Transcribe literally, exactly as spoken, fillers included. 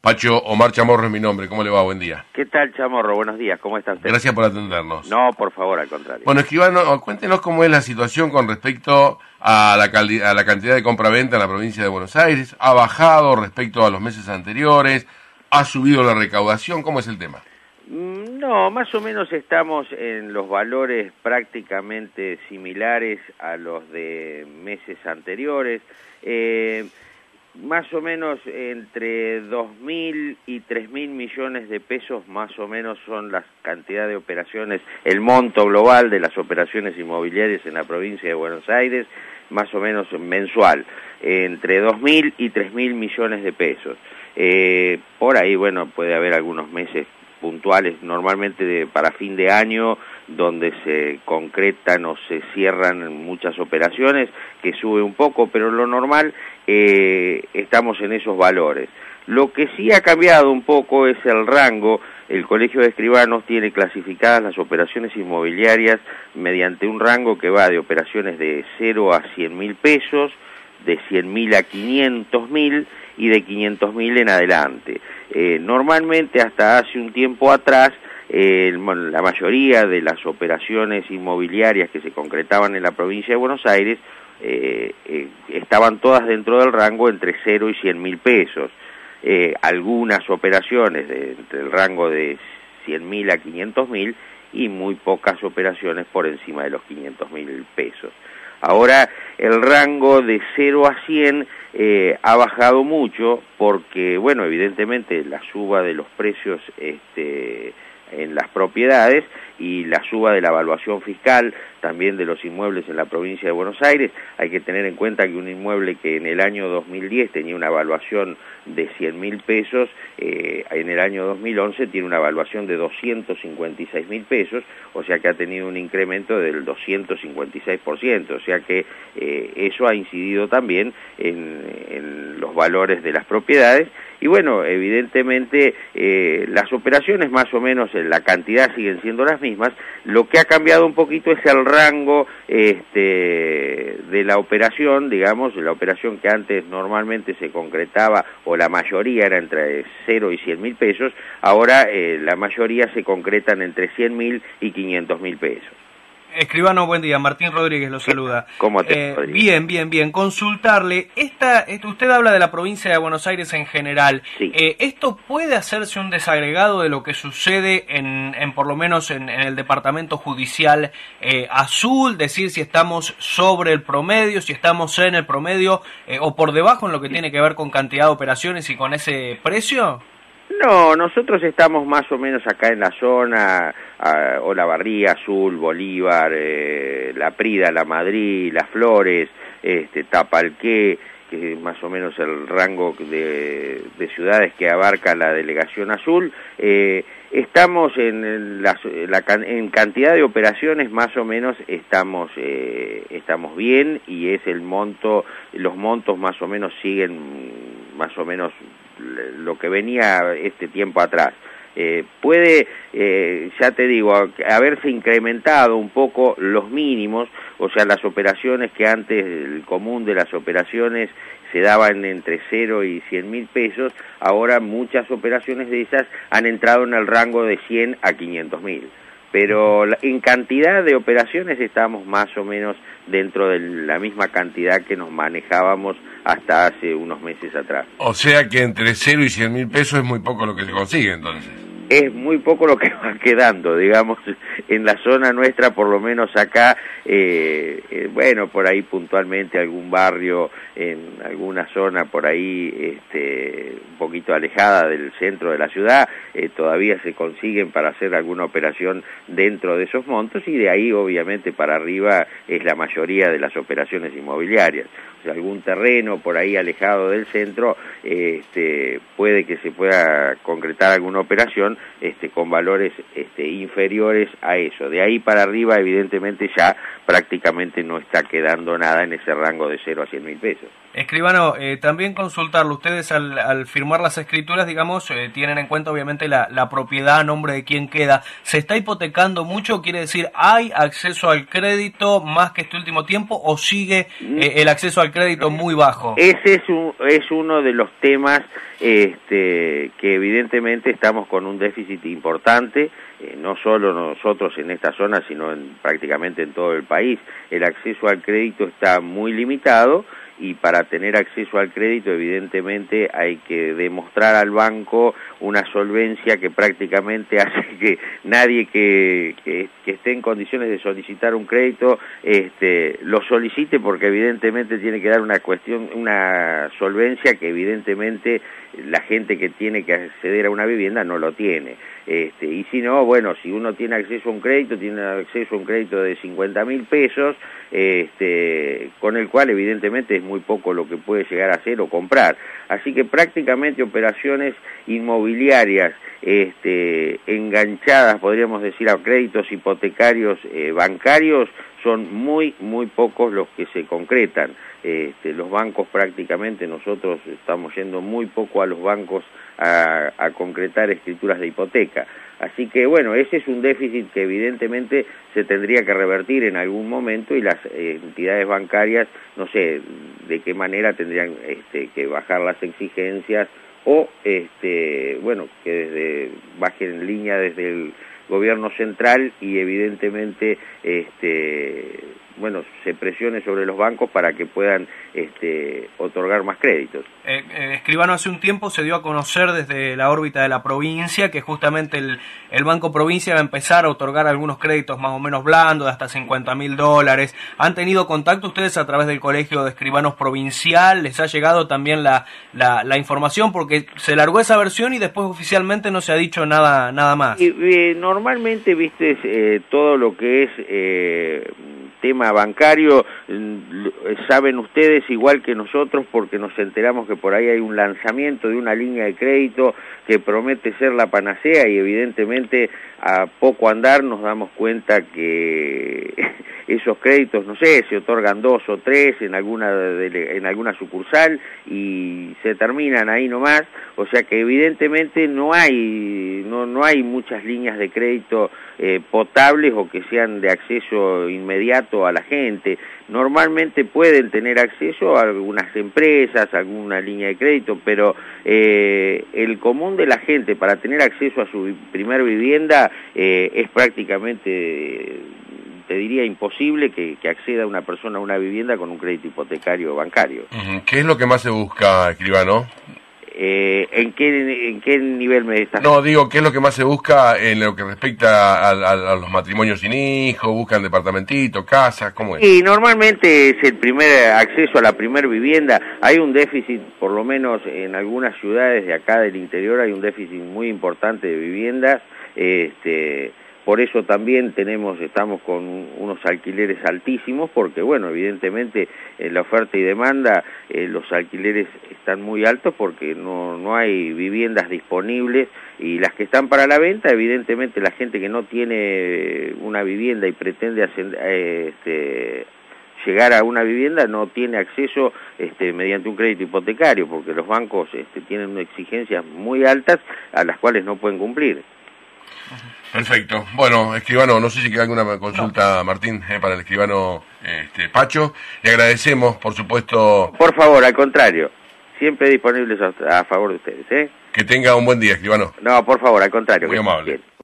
Pacho, Omar Chamorro es mi nombre. ¿Cómo le va? Buen día. ¿Qué tal, Chamorro? Buenos días. ¿Cómo está usted? Gracias por atendernos. No, por favor, al contrario. Bueno, escribano, cuéntenos cómo es la situación con respecto a la, calidad, a la cantidad de compra-venta en la provincia de Buenos Aires. ¿Ha bajado respecto a los meses anteriores? ¿Ha subido la recaudación? ¿Cómo es el tema? No, más o menos estamos en los valores prácticamente similares a los de meses anteriores. Eh, más o menos entre dos mil y tres mil millones de pesos más o menos son las cantidades de operaciones, el monto global de las operaciones inmobiliarias en la provincia de Buenos Aires, más o menos mensual, entre dos mil y tres mil millones de pesos. Eh, por ahí, bueno, puede haber algunos meses puntuales, normalmente de, para fin de año, donde se concretan o se cierran muchas operaciones, que sube un poco, pero lo normal eh, estamos en esos valores. Lo que sí ha cambiado un poco es el rango. El Colegio de Escribanos tiene clasificadas las operaciones inmobiliarias mediante un rango que va de operaciones de cero a cien mil pesos, de cien mil a quinientos mil y de quinientos mil en adelante. Eh, normalmente hasta hace un tiempo atrás eh, la mayoría de las operaciones inmobiliarias que se concretaban en la provincia de Buenos Aires eh, eh, estaban todas dentro del rango entre cero y cien mil pesos. Eh, algunas operaciones de, entre el rango de cien mil a quinientos mil y muy pocas operaciones por encima de los quinientos mil pesos. Ahora el rango de cero a cien eh, ha bajado mucho porque, bueno, evidentemente la suba de los precios este, en las propiedades y la suba de la evaluación fiscal también de los inmuebles en la provincia de Buenos Aires. Hay que tener en cuenta que un inmueble que en el año dos mil diez tenía una evaluación de cien mil pesos, eh, en el año dos mil once tiene una evaluación de doscientos cincuenta y seis mil pesos, o sea que ha tenido un incremento del doscientos cincuenta y seis por ciento, o sea que eh, eso ha incidido también en, en los valores de las propiedades. Y bueno, evidentemente eh, las operaciones más o menos en la cantidad siguen siendo las mismas. Lo que ha cambiado un poquito es el rango este, de la operación, digamos, la operación que antes normalmente se concretaba, o la mayoría era entre cero y cien mil pesos, ahora eh, la mayoría se concretan entre cien mil y quinientos mil pesos. Escribano, buen día. Martín Rodríguez lo saluda. ¿Cómo te eh, Bien, bien, bien. Consultarle, esta, esta, usted habla de la provincia de Buenos Aires en general. Sí. Eh, ¿Esto puede hacerse un desagregado de lo que sucede en, en por lo menos en, en el departamento judicial eh, azul? Decir si estamos sobre el promedio, si estamos en el promedio eh, o por debajo en lo que tiene que ver con cantidad de operaciones y con ese precio. No, nosotros estamos más o menos acá en la zona, uh, Olavarría, Azul, Bolívar, eh, La Prida, La Madrid, Las Flores, este, Tapalqué, que es más o menos el rango de, de ciudades que abarca la delegación Azul. Eh, estamos en, la, la, en cantidad de operaciones más o menos estamos, eh, estamos bien, y es el monto, los montos más o menos siguen más o menos lo que venía este tiempo atrás. Eh, puede, eh, ya te digo, haberse incrementado un poco los mínimos, o sea, las operaciones que antes, el común de las operaciones se daban entre cero y cien mil pesos, ahora muchas operaciones de esas han entrado en el rango de cien a quinientos mil. Pero en cantidad de operaciones estamos más o menos dentro de la misma cantidad que nos manejábamos hasta hace unos meses atrás. O sea que entre cero y cien mil pesos es muy poco lo que se consigue, entonces. Es muy poco lo que va quedando, digamos, en la zona nuestra, por lo menos acá, eh, eh, bueno, por ahí puntualmente algún barrio, en alguna zona por ahí este, un poquito alejada del centro de la ciudad, eh, todavía se consiguen para hacer alguna operación dentro de esos montos, y de ahí obviamente para arriba es la mayoría de las operaciones inmobiliarias. O sea, algún terreno por ahí alejado del centro, eh, este, puede que se pueda concretar alguna operación este, con valores este, inferiores a eso. De ahí para arriba, evidentemente, ya prácticamente no está quedando nada en ese rango de cero a cien mil pesos. Escribano, eh, también consultarlo. Ustedes al, al firmar la las escrituras, digamos, eh, tienen en cuenta obviamente la, la propiedad a nombre de quien queda. ¿Se está hipotecando mucho? Quiere decir, ¿hay acceso al crédito más que este último tiempo o sigue eh, el acceso al crédito muy bajo? Ese es, un, es uno de los temas este, que evidentemente estamos con un déficit importante, eh, no solo nosotros en esta zona, sino en, prácticamente en todo el país. El acceso al crédito está muy limitado y para tener acceso al crédito evidentemente hay que demostrar al banco una solvencia que prácticamente hace que nadie que, que, que esté en condiciones de solicitar un crédito este, lo solicite, porque evidentemente tiene que dar una cuestión, una solvencia que evidentemente la gente que tiene que acceder a una vivienda no lo tiene. Este, y si no, bueno, si uno tiene acceso a un crédito, tiene acceso a un crédito de cincuenta mil pesos, este, con el cual evidentemente es muy poco lo que puede llegar a hacer o comprar. Así que prácticamente operaciones inmobiliarias este, enganchadas, podríamos decir, a créditos hipotecarios eh, bancarios, son muy, muy pocos los que se concretan. Este, los bancos prácticamente, nosotros estamos yendo muy poco a los bancos a, a concretar escrituras de hipoteca. Así que bueno, ese es un déficit que evidentemente se tendría que revertir en algún momento y las eh, entidades bancarias, no sé de qué manera tendrían este, que bajar las exigencias o, este, bueno, que desde bajen en línea desde el gobierno central y evidentemente este bueno se presione sobre los bancos para que puedan este otorgar más créditos. Eh, eh, Escribano, hace un tiempo se dio a conocer desde la órbita de la provincia que justamente el, el Banco Provincia va a empezar a otorgar algunos créditos más o menos blandos de hasta cincuenta mil dólares. ¿Han tenido contacto ustedes a través del Colegio de Escribanos Provincial? ¿Les ha llegado también la, la, la información? Porque se largó esa versión y después oficialmente no se ha dicho nada, nada más. Y, eh, normalmente, viste, eh, todo lo que es eh, tema bancario, saben ustedes igual que nosotros, porque nos enteramos que por ahí hay un lanzamiento de una línea de crédito que promete ser la panacea y evidentemente a poco andar nos damos cuenta que esos créditos, no sé, se otorgan dos o tres en alguna de, en alguna sucursal y se terminan ahí nomás, o sea que evidentemente no hay no no hay muchas líneas de crédito eh, potables o que sean de acceso inmediato a la gente. Normalmente pueden tener acceso a algunas empresas, a alguna línea de crédito, pero eh, el común de la gente para tener acceso a su primer vivienda eh, es prácticamente, te diría, imposible que, que acceda una persona a una vivienda con un crédito hipotecario bancario. ¿Qué es lo que más se busca, Escribano? Eh, ¿en qué en qué nivel me estás? No, digo, ¿qué es lo que más se busca en lo que respecta a, a, a los matrimonios sin hijos? ¿Buscan departamentitos, casas? ¿Cómo es? Y normalmente es el primer acceso a la primer vivienda. Hay un déficit, por lo menos en algunas ciudades de acá del interior, hay un déficit muy importante de viviendas. Este, por eso también tenemos, estamos con unos alquileres altísimos, porque bueno, evidentemente en la oferta y demanda eh, los alquileres están muy altos porque no, no hay viviendas disponibles, y las que están para la venta, evidentemente la gente que no tiene una vivienda y pretende hacer, eh, este, llegar a una vivienda no tiene acceso este, mediante un crédito hipotecario, porque los bancos este, tienen exigencias muy altas a las cuales no pueden cumplir. Perfecto. Bueno, Escribano, no sé si queda alguna consulta, no. Martín, eh, para el Escribano este, Pacho. Le agradecemos, por supuesto. Por favor, al contrario, siempre disponibles a, a favor de ustedes, ¿eh? Que tenga un buen día, Escribano. No, por favor, al contrario. Muy amable. Bien.